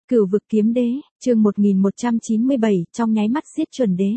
Cửu vực kiếm đế, chương 1197, trong nháy mắt giết chuẩn đế.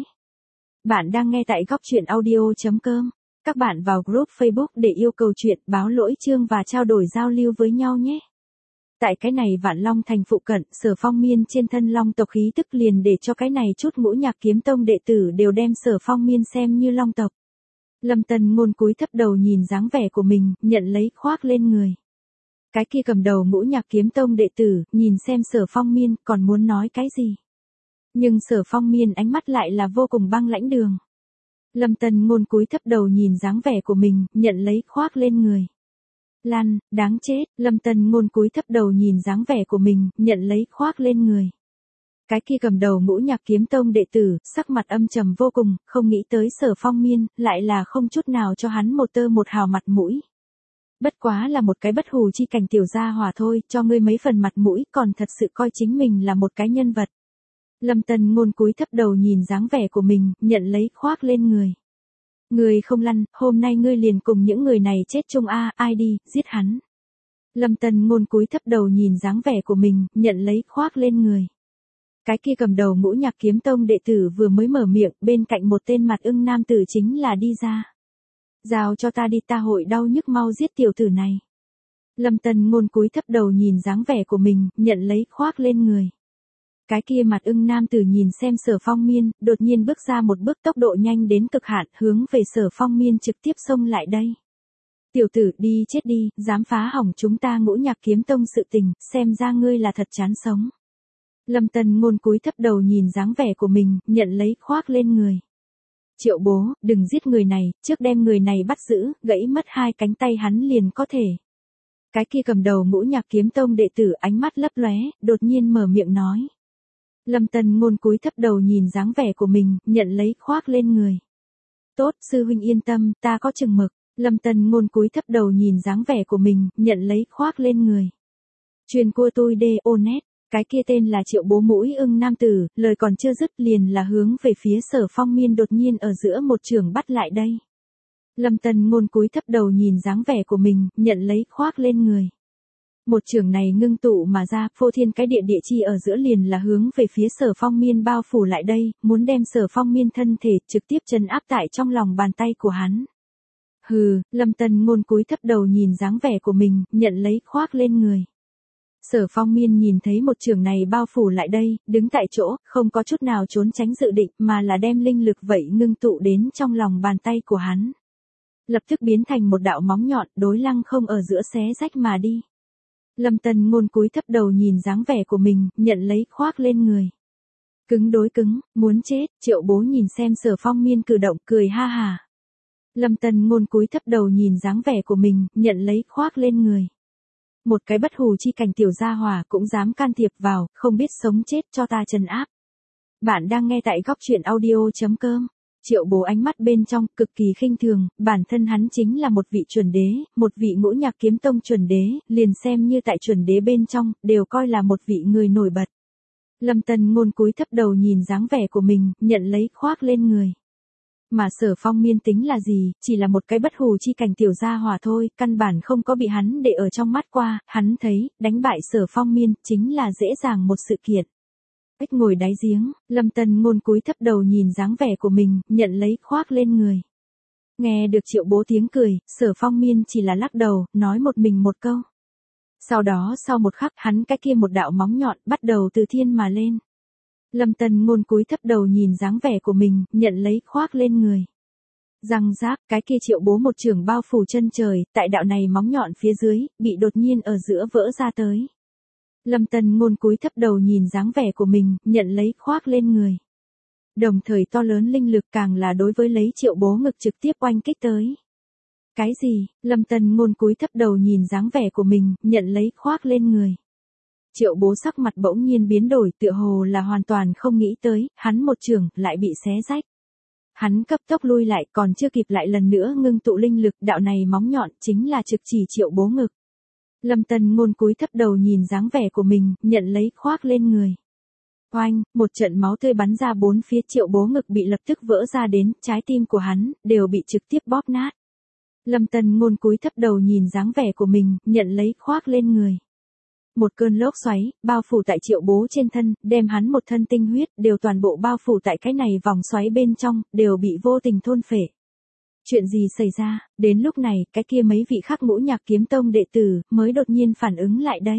Bạn đang nghe tại góc truyện audio.com. Các bạn vào group Facebook để yêu cầu chuyện, báo lỗi chương và trao đổi giao lưu với nhau nhé. Tại cái này Vạn Long thành phụ cận, Sở Phong Miên trên thân long tộc khí tức liền để cho cái này chút Ngũ Nhạc Kiếm Tông đệ tử đều đem Sở Phong Miên xem như long tộc. Lâm Tần Ngôn cúi thấp đầu nhìn dáng vẻ của mình, nhận lấy khoác lên người. Cái kia cầm đầu Ngũ Nhạc Kiếm Tông đệ tử, nhìn xem Sở Phong Miên còn muốn nói cái gì. Nhưng Sở Phong Miên ánh mắt lại là vô cùng băng lãnh đường. Lâm Tần Ngôn cúi thấp đầu nhìn dáng vẻ của mình, nhận lấy khoác lên người. Lan, đáng chết, Lâm Tần Ngôn cúi thấp đầu nhìn dáng vẻ của mình, nhận lấy khoác lên người. Cái kia cầm đầu Ngũ Nhạc Kiếm Tông đệ tử, sắc mặt âm trầm vô cùng, không nghĩ tới Sở Phong Miên, lại là không chút nào cho hắn một tơ một hào mặt mũi. Bất quá là một cái bất hủ chi cảnh tiểu gia hỏa thôi, cho ngươi mấy phần mặt mũi, còn thật sự coi chính mình là một cái nhân vật. Lâm Tần Ngôn cúi thấp đầu nhìn dáng vẻ của mình, nhận lấy khoác lên người. Ngươi không lăn, hôm nay ngươi liền cùng những người này chết chung ai đi, giết hắn. Lâm Tần Ngôn cúi thấp đầu nhìn dáng vẻ của mình, nhận lấy khoác lên người. Cái kia cầm đầu Ngũ Nhạc Kiếm Tông đệ tử vừa mới mở miệng, bên cạnh một tên mặt ưng nam tử chính là đi ra. Giao cho ta đi, ta hội đau nhức, mau giết tiểu tử này. Lâm Tần Ngôn cúi thấp đầu nhìn dáng vẻ của mình, nhận lấy khoác lên người. Cái kia mặt ưng nam tử nhìn xem Sở Phong Miên, đột nhiên bước ra một bước tốc độ nhanh đến cực hạn, hướng về Sở Phong Miên trực tiếp xông lại đây. Tiểu tử, đi chết đi, dám phá hỏng chúng ta Ngũ Nhạc Kiếm Tông sự tình, xem ra ngươi là thật chán sống. Lâm Tần Ngôn cúi thấp đầu nhìn dáng vẻ của mình, nhận lấy khoác lên người. Triệu bố, đừng giết người này, trước đem người này bắt giữ, gãy mất hai cánh tay hắn liền có thể. Cái kia cầm đầu Ngũ Nhạc Kiếm Tông đệ tử ánh mắt lấp lóe, đột nhiên mở miệng nói. Lâm Tần Ngôn cúi thấp đầu nhìn dáng vẻ của mình, nhận lấy khoác lên người. Tốt, sư huynh yên tâm, ta có chừng mực. Lâm Tần Ngôn cúi thấp đầu nhìn dáng vẻ của mình, nhận lấy khoác lên người. Truyền cua tôi đê ô nét. Cái kia tên là Triệu bố mũi ưng nam tử, lời còn chưa dứt liền là hướng về phía Sở Phong Miên đột nhiên ở giữa một trường bắt lại đây. Lâm Tần Ngôn cúi thấp đầu nhìn dáng vẻ của mình, nhận lấy khoác lên người. Một trường này ngưng tụ mà ra, phô thiên cái địa chi ở giữa liền là hướng về phía Sở Phong Miên bao phủ lại đây, muốn đem Sở Phong Miên thân thể trực tiếp trấn áp tại trong lòng bàn tay của hắn. Hừ, Lâm Tần Ngôn cúi thấp đầu nhìn dáng vẻ của mình, nhận lấy khoác lên người. Sở Phong Miên nhìn thấy một trường này bao phủ lại đây, đứng tại chỗ, không có chút nào trốn tránh dự định, mà là đem linh lực vậy ngưng tụ đến trong lòng bàn tay của hắn. Lập tức biến thành một đạo móng nhọn, đối lăng không ở giữa xé rách mà đi. Lâm Tần Ngôn cúi thấp đầu nhìn dáng vẻ của mình, nhận lấy khoác lên người. Cứng đối cứng, muốn chết, Triệu bố nhìn xem Sở Phong Miên cử động, cười ha hà. Lâm Tần Ngôn cúi thấp đầu nhìn dáng vẻ của mình, nhận lấy khoác lên người. Một cái bất hủ chi cảnh tiểu gia hỏa cũng dám can thiệp vào, không biết sống chết, cho ta trấn áp. Bạn đang nghe tại góc truyện audio.com. Triệu bố ánh mắt bên trong, cực kỳ khinh thường, bản thân hắn chính là một vị chuẩn đế, một vị Ngũ Nhạc Kiếm Tông chuẩn đế, liền xem như tại chuẩn đế bên trong, đều coi là một vị người nổi bật. Lâm Tần Ngôn cúi thấp đầu nhìn dáng vẻ của mình, nhận lấy khoác lên người. Mà Sở Phong Miên tính là gì, chỉ là một cái bất hủ chi cảnh tiểu gia hỏa thôi, căn bản không có bị hắn để ở trong mắt qua, hắn thấy, đánh bại Sở Phong Miên, chính là dễ dàng một sự kiện. Ếch ngồi đáy giếng, Lâm Tần Ngôn cúi thấp đầu nhìn dáng vẻ của mình, nhận lấy khoác lên người. Nghe được Triệu bố tiếng cười, Sở Phong Miên chỉ là lắc đầu, nói một mình một câu. Sau đó sau một khắc, hắn cái kia một đạo móng nhọn, bắt đầu từ thiên mà lên. Lâm Tần Ngôn cúi thấp đầu nhìn dáng vẻ của mình, nhận lấy khoác lên người. Răng rác, cái kia Triệu bố một trường bao phủ chân trời, tại đạo này móng nhọn phía dưới, bị đột nhiên ở giữa vỡ ra tới. Lâm Tần Ngôn cúi thấp đầu nhìn dáng vẻ của mình, nhận lấy khoác lên người. Đồng thời to lớn linh lực càng là đối với lấy Triệu bố ngực trực tiếp oanh kích tới. Cái gì? Lâm Tần Ngôn cúi thấp đầu nhìn dáng vẻ của mình, nhận lấy khoác lên người. Triệu bố sắc mặt bỗng nhiên biến đổi, tựa hồ là hoàn toàn không nghĩ tới, hắn một trường, lại bị xé rách. Hắn cấp tốc lui lại, còn chưa kịp lại lần nữa ngưng tụ linh lực, đạo này móng nhọn, chính là trực chỉ Triệu bố ngực. Lâm Tần Ngôn cúi thấp đầu nhìn dáng vẻ của mình, nhận lấy khoác lên người. Oanh, một trận máu tươi bắn ra bốn phía, Triệu bố ngực bị lập tức vỡ ra đến, trái tim của hắn, đều bị trực tiếp bóp nát. Lâm Tần Ngôn cúi thấp đầu nhìn dáng vẻ của mình, nhận lấy khoác lên người. Một cơn lốc xoáy, bao phủ tại Triệu Bố trên thân, đem hắn một thân tinh huyết, đều toàn bộ bao phủ tại cái này vòng xoáy bên trong, đều bị vô tình thôn phệ. Chuyện gì xảy ra, đến lúc này, cái kia mấy vị khác Ngũ Nhạc Kiếm Tông đệ tử, mới đột nhiên phản ứng lại đây.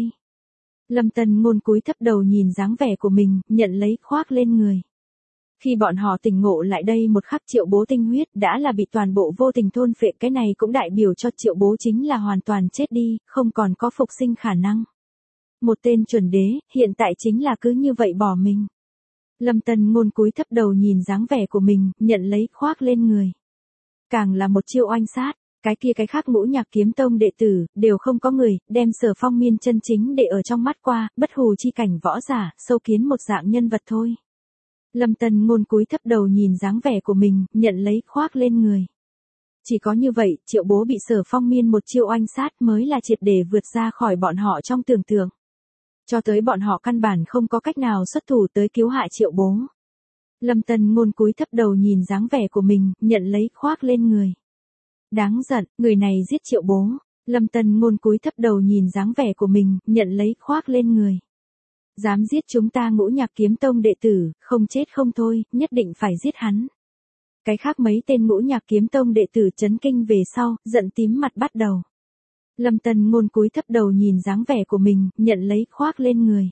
Lâm Tân Ngôn cúi thấp đầu nhìn dáng vẻ của mình, nhận lấy khoác lên người. Khi bọn họ tỉnh ngộ lại đây một khắc Triệu Bố tinh huyết đã là bị toàn bộ vô tình thôn phệ, cái này cũng đại biểu cho Triệu Bố chính là hoàn toàn chết đi, không còn có phục sinh khả năng. Một tên chuẩn đế, hiện tại chính là cứ như vậy bỏ mình. Lâm Tân Ngôn cúi thấp đầu nhìn dáng vẻ của mình, nhận lấy khoác lên người. Càng là một chiêu oanh sát, cái khác Ngũ Nhạc Kiếm Tông đệ tử, đều không có người, đem Sở Phong Miên chân chính để ở trong mắt qua, bất hù chi cảnh võ giả, sâu kiến một dạng nhân vật thôi. Lâm Tân Ngôn cúi thấp đầu nhìn dáng vẻ của mình, nhận lấy khoác lên người. Chỉ có như vậy, Triệu Bố bị Sở Phong Miên một chiêu oanh sát mới là triệt để vượt ra khỏi bọn họ trong tưởng tượng. Cho tới bọn họ căn bản không có cách nào xuất thủ tới cứu hại Triệu Bố. Lâm Tân Ngôn cúi thấp đầu nhìn dáng vẻ của mình, nhận lấy khoác lên người. Đáng giận, người này giết Triệu Bố. Lâm Tân Ngôn cúi thấp đầu nhìn dáng vẻ của mình, nhận lấy khoác lên người. Dám giết chúng ta Ngũ Nhạc Kiếm Tông đệ tử, không chết không thôi, nhất định phải giết hắn. Cái khác mấy tên Ngũ Nhạc Kiếm Tông đệ tử chấn kinh về sau, giận tím mặt bắt đầu. Lâm Tân Ngôn cúi thấp đầu nhìn dáng vẻ của mình, nhận lấy khoác lên người.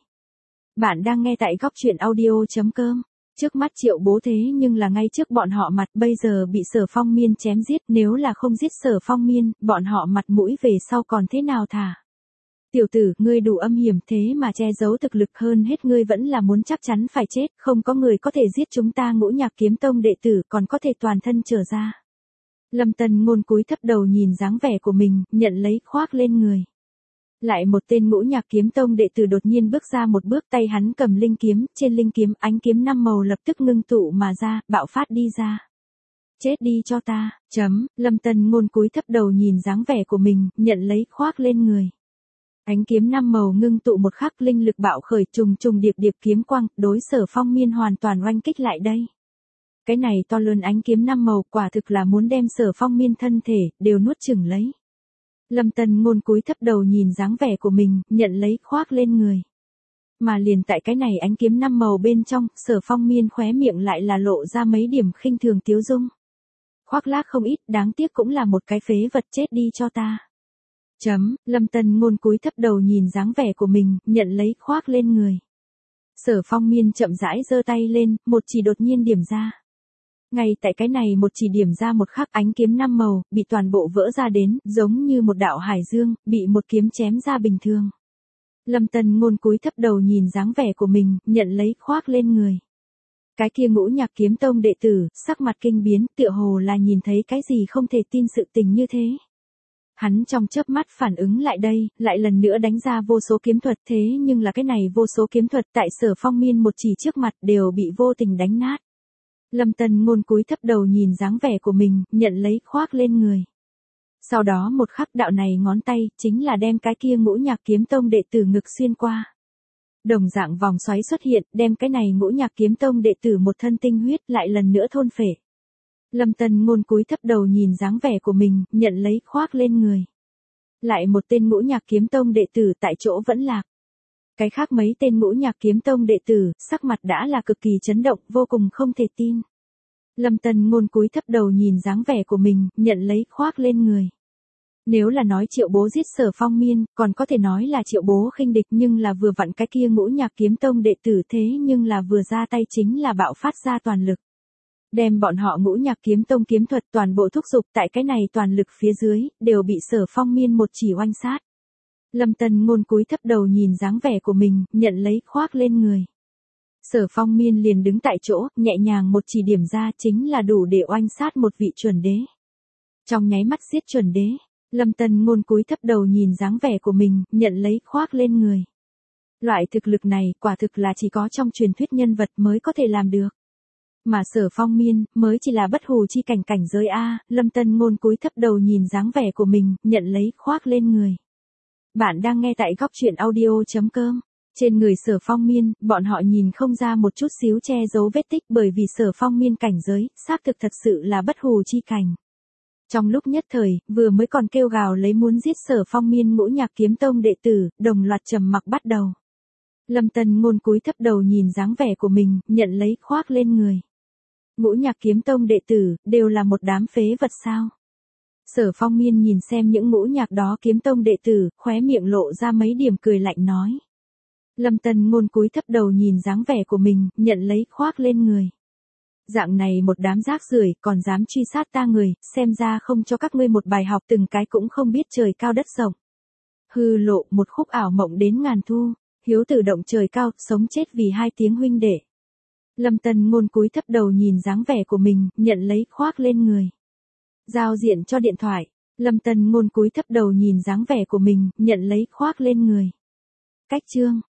Bạn đang nghe tại góc truyện audio.com. Trước mắt Triệu Bố thế nhưng là ngay trước bọn họ mặt, bây giờ bị Sở Phong Miên chém giết, nếu là không giết Sở Phong Miên, bọn họ mặt mũi về sau còn thế nào thả. Tiểu tử, ngươi đủ âm hiểm thế mà che giấu thực lực, hơn hết ngươi vẫn là muốn chắc chắn phải chết, không có người có thể giết chúng ta Ngũ Nhạc Kiếm Tông đệ tử, còn có thể toàn thân trở ra. Lâm Tân Ngôn cúi thấp đầu nhìn dáng vẻ của mình, nhận lấy khoác lên người. Lại một tên Ngũ Nhạc Kiếm Tông đệ tử đột nhiên bước ra một bước, tay hắn cầm linh kiếm, trên linh kiếm ánh kiếm 5 màu lập tức ngưng tụ mà ra, bạo phát đi ra. Chết đi cho ta, Lâm Tân Ngôn cúi thấp đầu nhìn dáng vẻ của mình, nhận lấy khoác lên người. Ánh kiếm 5 màu ngưng tụ một khắc, linh lực bạo khởi, trùng trùng điệp điệp kiếm quang, đối Sở Phong Miên hoàn toàn oanh kích lại đây. Cái này to lớn ánh kiếm 5 màu quả thực là muốn đem Sở Phong Miên thân thể, đều nuốt chửng lấy. Lâm Tân Ngôn cúi thấp đầu nhìn dáng vẻ của mình, nhận lấy khoác lên người. Mà liền tại cái này ánh kiếm 5 màu bên trong, Sở Phong Miên khóe miệng lại là lộ ra mấy điểm khinh thường tiếu dung. Khoác lác không ít, đáng tiếc cũng là một cái phế vật, chết đi cho ta. Lâm Tân Ngôn cúi thấp đầu nhìn dáng vẻ của mình, nhận lấy khoác lên người. Sở Phong Miên chậm rãi giơ tay lên, một chỉ đột nhiên điểm ra. Ngay tại cái này một chỉ điểm ra một khắc, ánh kiếm 5 màu, bị toàn bộ vỡ ra đến, giống như một đạo hải dương, bị một kiếm chém ra bình thường. Lâm Tân Ngôn cúi thấp đầu nhìn dáng vẻ của mình, nhận lấy khoác lên người. Cái kia Ngũ Nhạc Kiếm Tông đệ tử, sắc mặt kinh biến, tựa hồ là nhìn thấy cái gì không thể tin sự tình như thế. Hắn trong chớp mắt phản ứng lại đây, lại lần nữa đánh ra vô số kiếm thuật, thế nhưng là cái này vô số kiếm thuật tại Sở Phong Miên một chỉ trước mặt đều bị vô tình đánh nát. Lâm Tân Ngôn cúi thấp đầu nhìn dáng vẻ của mình, nhận lấy khoác lên người. Sau đó một khắc đạo này ngón tay, chính là đem cái kia Ngũ Nhạc Kiếm Tông đệ tử ngực xuyên qua. Đồng dạng vòng xoáy xuất hiện, đem cái này Ngũ Nhạc Kiếm Tông đệ tử một thân tinh huyết lại lần nữa thôn phệ. Lâm Tân Ngôn cúi thấp đầu nhìn dáng vẻ của mình, nhận lấy khoác lên người. Lại một tên Ngũ Nhạc Kiếm Tông đệ tử tại chỗ vẫn lạc. Cái khác mấy tên Ngũ Nhạc Kiếm Tông đệ tử, sắc mặt đã là cực kỳ chấn động, vô cùng không thể tin. Lâm Tân Ngôn cúi thấp đầu nhìn dáng vẻ của mình, nhận lấy khoác lên người. Nếu là nói Triệu Bố giết Sở Phong Miên, còn có thể nói là Triệu Bố khinh địch, nhưng là vừa vặn cái kia Ngũ Nhạc Kiếm Tông đệ tử thế nhưng là vừa ra tay chính là bạo phát ra toàn lực. Đem bọn họ Ngũ Nhạc Kiếm Tông kiếm thuật toàn bộ thúc giục tại cái này toàn lực phía dưới, đều bị Sở Phong Miên một chỉ oanh sát. Lâm Tân Ngôn cúi thấp đầu nhìn dáng vẻ của mình, nhận lấy khoác lên người. Sở Phong Miên liền đứng tại chỗ, nhẹ nhàng một chỉ điểm ra chính là đủ để oanh sát một vị chuẩn đế. Trong nháy mắt giết chuẩn đế, Lâm Tân Ngôn cúi thấp đầu nhìn dáng vẻ của mình, nhận lấy khoác lên người. Loại thực lực này, quả thực là chỉ có trong truyền thuyết nhân vật mới có thể làm được. Mà Sở Phong Miên, mới chỉ là bất hù chi cảnh cảnh giới A, Lâm Tân Ngôn cúi thấp đầu nhìn dáng vẻ của mình, nhận lấy khoác lên người. Bạn đang nghe tại góc truyện audio.com. Trên người Sở Phong Miên, bọn họ nhìn không ra một chút xíu che giấu vết tích, bởi vì Sở Phong Miên cảnh giới, xác thực thật sự là bất hù chi cảnh. Trong lúc nhất thời, vừa mới còn kêu gào lấy muốn giết Sở Phong Miên Ngũ Nhạc Kiếm Tông đệ tử, đồng loạt trầm mặc bắt đầu. Lâm Tân Ngôn cúi thấp đầu nhìn dáng vẻ của mình, nhận lấy khoác lên người. Ngũ Nhạc Kiếm Tông đệ tử, đều là một đám phế vật sao? Sở Phong Miên nhìn xem những ngũ nhạc đó kiếm tông đệ tử, khóe miệng lộ ra mấy điểm cười lạnh nói. Lâm Tân Ngôn cúi thấp đầu nhìn dáng vẻ của mình, nhận lấy khoác lên người. Dạng này một đám rác rưởi còn dám truy sát ta người, xem ra không cho các ngươi một bài học từng cái cũng không biết trời cao đất rộng. Hư lộ một khúc ảo mộng đến ngàn thu, hiếu tử động trời cao, sống chết vì hai tiếng huynh đệ. Lâm Tân Ngôn cúi thấp đầu nhìn dáng vẻ của mình, nhận lấy khoác lên người. Giao diện cho điện thoại, Lâm Tân Ngôn cúi thấp đầu nhìn dáng vẻ của mình, nhận lấy khoác lên người. Cách chương